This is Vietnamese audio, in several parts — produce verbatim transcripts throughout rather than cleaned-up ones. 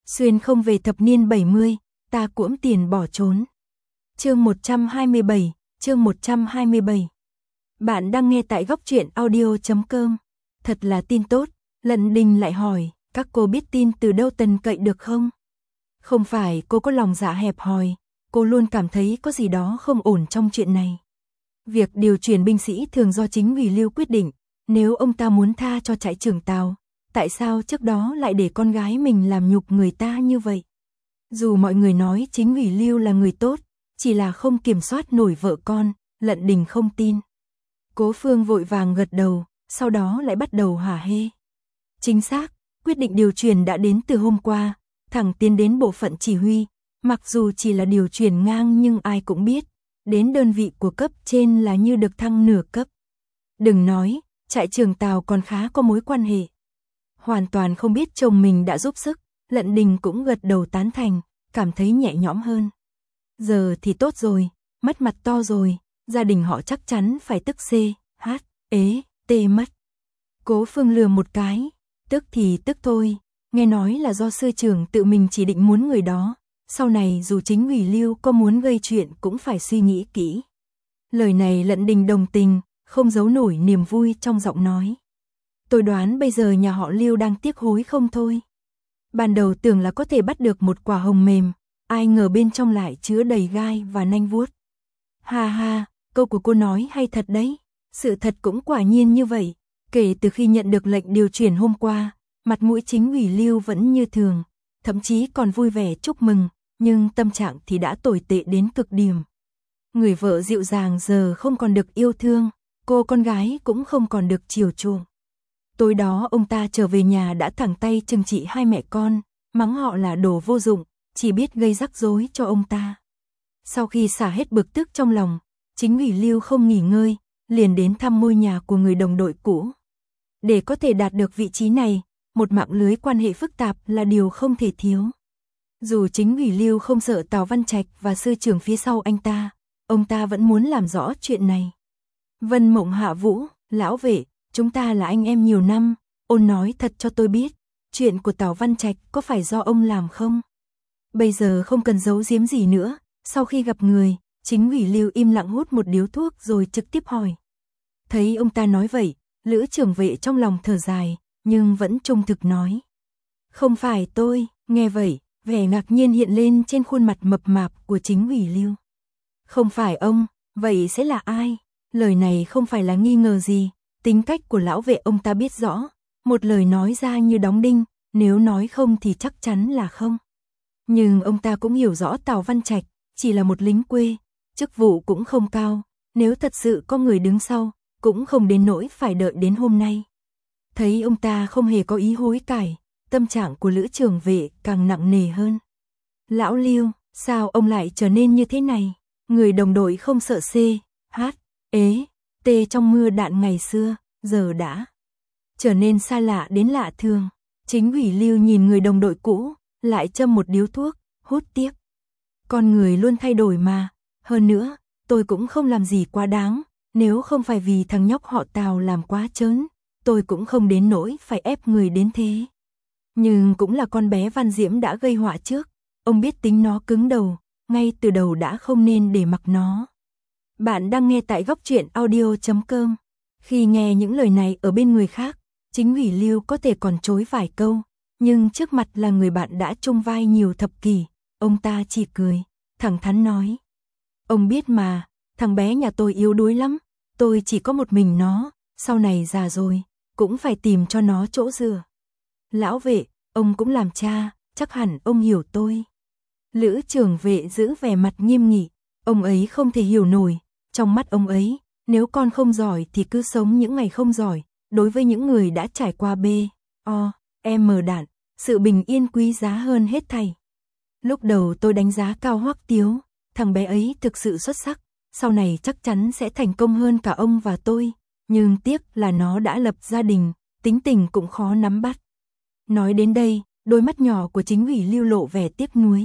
Xuyên không về thập niên bảy mươi, ta cuỗm tiền bỏ trốn. Chương một trăm hai mươi bảy, chương một trăm hai mươi bảy. Bạn đang nghe tại góc truyện audio chấm com. Thật là tin tốt, Lận Đình lại hỏi, các cô biết tin từ đâu tần cậy được không? Không phải cô có lòng dạ hẹp hòi, cô luôn cảm thấy có gì đó không ổn trong chuyện này. Việc điều chuyển binh sĩ thường do chính ủy Lưu quyết định, nếu ông ta muốn tha cho trại trưởng Tào, tại sao trước đó lại để con gái mình làm nhục người ta như vậy? Dù mọi người nói chính ủy Lưu là người tốt, chỉ là không kiểm soát nổi vợ con, Lận Đình không tin. Cố Phương vội vàng gật đầu, sau đó lại bắt đầu hả hê. Chính xác, quyết định điều chuyển đã đến từ hôm qua, thẳng tiến đến bộ phận chỉ huy, mặc dù chỉ là điều chuyển ngang nhưng ai cũng biết, đến đơn vị của cấp trên là như được thăng nửa cấp. Đừng nói, trại trưởng Tào còn khá có mối quan hệ. Hoàn toàn không biết chồng mình đã giúp sức, Lận Đình cũng gật đầu tán thành, cảm thấy nhẹ nhõm hơn. Giờ thì tốt rồi, mất mặt to rồi, gia đình họ chắc chắn phải tức c, h, ế, tê mất. Cố Phương lừa một cái, tức thì tức thôi, nghe nói là do sư trưởng tự mình chỉ định muốn người đó, sau này dù chính ủy Lưu có muốn gây chuyện cũng phải suy nghĩ kỹ. Lời này Lận Đình đồng tình, không giấu nổi niềm vui trong giọng nói. Tôi đoán bây giờ nhà họ Lưu đang tiếc hối không thôi. Ban đầu tưởng là có thể bắt được một quả hồng mềm, ai ngờ bên trong lại chứa đầy gai và nanh vuốt. Ha ha, câu của cô nói hay thật đấy, sự thật cũng quả nhiên như vậy. Kể từ khi nhận được lệnh điều chuyển hôm qua, mặt mũi chính ủy Lưu vẫn như thường, thậm chí còn vui vẻ chúc mừng, nhưng tâm trạng thì đã tồi tệ đến cực điểm. Người vợ dịu dàng giờ không còn được yêu thương, cô con gái cũng không còn được chiều chuộng. Tối đó ông ta trở về nhà đã thẳng tay trừng trị hai mẹ con, mắng họ là đồ vô dụng, chỉ biết gây rắc rối cho ông ta. Sau khi xả hết bực tức trong lòng, chính ủy Lưu không nghỉ ngơi, liền đến thăm ngôi nhà của người đồng đội cũ. Để có thể đạt được vị trí này, một mạng lưới quan hệ phức tạp là điều không thể thiếu. Dù chính ủy Lưu không sợ Tào Văn Trạch và sư trưởng phía sau anh ta, ông ta vẫn muốn làm rõ chuyện này. Vân Mộng hạ vũ, lão vệ, chúng ta là anh em nhiều năm, ôn nói thật cho tôi biết, chuyện của Tào Văn Trạch có phải do ông làm không? Bây giờ không cần giấu giếm gì nữa, sau khi gặp người, chính ủy Lưu im lặng hút một điếu thuốc rồi trực tiếp hỏi. Thấy ông ta nói vậy, Lữ trưởng vệ trong lòng thở dài, nhưng vẫn trung thực nói. Không phải tôi, nghe vậy, vẻ ngạc nhiên hiện lên trên khuôn mặt mập mạp của chính ủy Lưu. Không phải ông, vậy sẽ là ai? Lời này không phải là nghi ngờ gì, tính cách của lão vệ ông ta biết rõ, một lời nói ra như đóng đinh, nếu nói không thì chắc chắn là không. Nhưng ông ta cũng hiểu rõ Tào Văn Trạch, chỉ là một lính quê, chức vụ cũng không cao, nếu thật sự có người đứng sau, cũng không đến nỗi phải đợi đến hôm nay. Thấy ông ta không hề có ý hối cải, tâm trạng của Lữ trưởng vệ càng nặng nề hơn. Lão Lưu, sao ông lại trở nên như thế này? Người đồng đội không sợ c, h, ế, tê trong mưa đạn ngày xưa, giờ đã trở nên xa lạ đến lạ thường. Chính ủy Lưu nhìn người đồng đội cũ, lại châm một điếu thuốc, hút tiếp. Con người luôn thay đổi mà, hơn nữa, tôi cũng không làm gì quá đáng, nếu không phải vì thằng nhóc họ Tào làm quá trớn, tôi cũng không đến nỗi phải ép người đến thế. Nhưng cũng là con bé Văn Diễm đã gây họa trước, ông biết tính nó cứng đầu, ngay từ đầu đã không nên để mặc nó. Bạn đang nghe tại góc truyện audio chấm com. Khi nghe những lời này ở bên người khác, chính ủy Lưu có thể còn chối vài câu, nhưng trước mặt là người bạn đã chung vai nhiều thập kỷ, ông ta chỉ cười, thẳng thắn nói. Ông biết mà, thằng bé nhà tôi yếu đuối lắm, tôi chỉ có một mình nó, sau này già rồi, cũng phải tìm cho nó chỗ dựa. Lão vệ, ông cũng làm cha, chắc hẳn ông hiểu tôi. Lữ trưởng vệ giữ vẻ mặt nghiêm nghị, ông ấy không thể hiểu nổi, trong mắt ông ấy, nếu con không giỏi thì cứ sống những ngày không giỏi, đối với những người đã trải qua B, O, M đạn, sự bình yên quý giá hơn hết thảy. Lúc đầu tôi đánh giá cao Hoắc Tiếu, thằng bé ấy thực sự xuất sắc, sau này chắc chắn sẽ thành công hơn cả ông và tôi, nhưng tiếc là nó đã lập gia đình, tính tình cũng khó nắm bắt. Nói đến đây, đôi mắt nhỏ của chính ủy Lưu lộ vẻ tiếc nuối.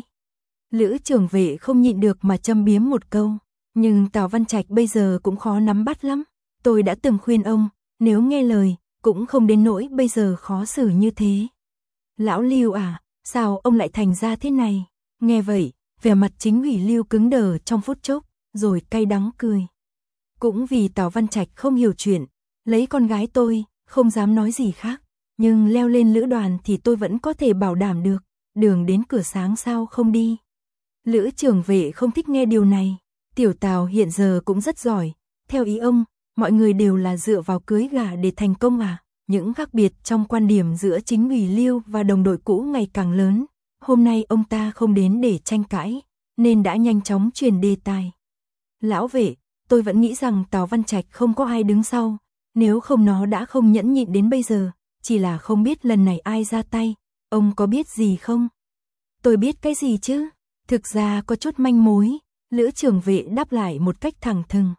Lữ trưởng vệ không nhịn được mà châm biếm một câu, nhưng Tào Văn Trạch bây giờ cũng khó nắm bắt lắm. Tôi đã từng khuyên ông, nếu nghe lời, cũng không đến nỗi bây giờ khó xử như thế. Lão Lưu à, Sao ông lại thành ra thế này? Nghe vậy, vẻ mặt Chính ủy Lưu cứng đờ trong phút chốc, rồi cay đắng cười. Cũng vì Tào Văn Trạch không hiểu chuyện, lấy con gái tôi, không dám nói gì khác, nhưng leo lên lữ đoàn thì tôi vẫn có thể bảo đảm được, đường đến cửa sáng sao không đi. Lữ trưởng vệ không thích nghe điều này, tiểu Tào hiện giờ cũng rất giỏi, theo ý ông, mọi người đều là dựa vào cưới gả để thành công à? Những khác biệt trong quan điểm giữa Chính ủy Lưu và đồng đội cũ ngày càng lớn, hôm nay ông ta không đến để tranh cãi, nên đã nhanh chóng chuyển đề tài. Lão vệ, tôi vẫn nghĩ rằng Tào Văn Trạch không có ai đứng sau, nếu không nó đã không nhẫn nhịn đến bây giờ, chỉ là không biết lần này ai ra tay, ông có biết gì không? Tôi biết cái gì chứ? Thực ra có chút manh mối, Lữ trưởng vệ đáp lại một cách thẳng thừng.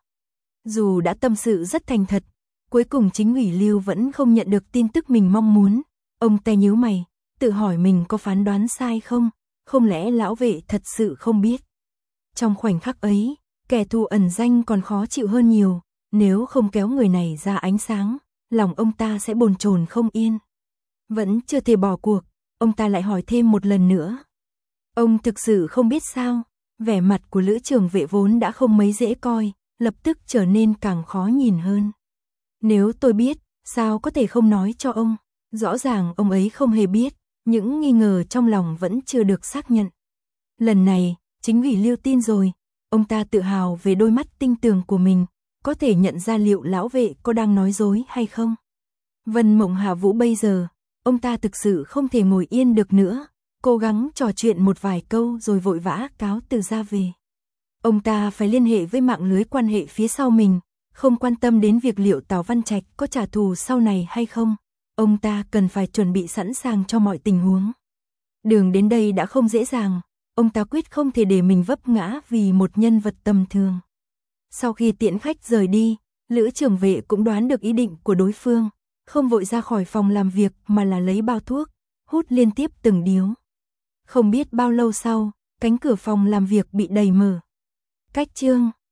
Dù đã tâm sự rất thành thật, cuối cùng Chính ủy Lưu vẫn không nhận được tin tức mình mong muốn. Ông ta nhíu mày, tự hỏi mình có phán đoán sai không, không lẽ lão vệ thật sự không biết. Trong khoảnh khắc ấy, kẻ thù ẩn danh còn khó chịu hơn nhiều, nếu không kéo người này ra ánh sáng, lòng ông ta sẽ bồn chồn không yên. Vẫn chưa thể bỏ cuộc, ông ta lại hỏi thêm một lần nữa. Ông thực sự không biết sao? Vẻ mặt của Lữ trưởng vệ vốn đã không mấy dễ coi, lập tức trở nên càng khó nhìn hơn. Nếu tôi biết, sao có thể không nói cho ông? Rõ ràng ông ấy không hề biết, những nghi ngờ trong lòng vẫn chưa được xác nhận. Lần này, Chính ủy Lưu tin rồi, ông ta tự hào về đôi mắt tinh tường của mình, có thể nhận ra liệu lão vệ có đang nói dối hay không. Vân Mộng Hạ Vũ bây giờ, ông ta thực sự không thể ngồi yên được nữa, cố gắng trò chuyện một vài câu rồi vội vã cáo từ ra về. Ông ta phải liên hệ với mạng lưới quan hệ phía sau mình, không quan tâm đến việc liệu Tào Văn Trạch có trả thù sau này hay không. Ông ta cần phải chuẩn bị sẵn sàng cho mọi tình huống. Đường đến đây đã không dễ dàng, ông ta quyết không thể để mình vấp ngã vì một nhân vật tầm thường. Sau khi tiễn khách rời đi, Lữ trưởng vệ cũng đoán được ý định của đối phương, không vội ra khỏi phòng làm việc mà là lấy bao thuốc, hút liên tiếp từng điếu. Không biết bao lâu sau, cánh cửa phòng làm việc bị đẩy mở. Cách chương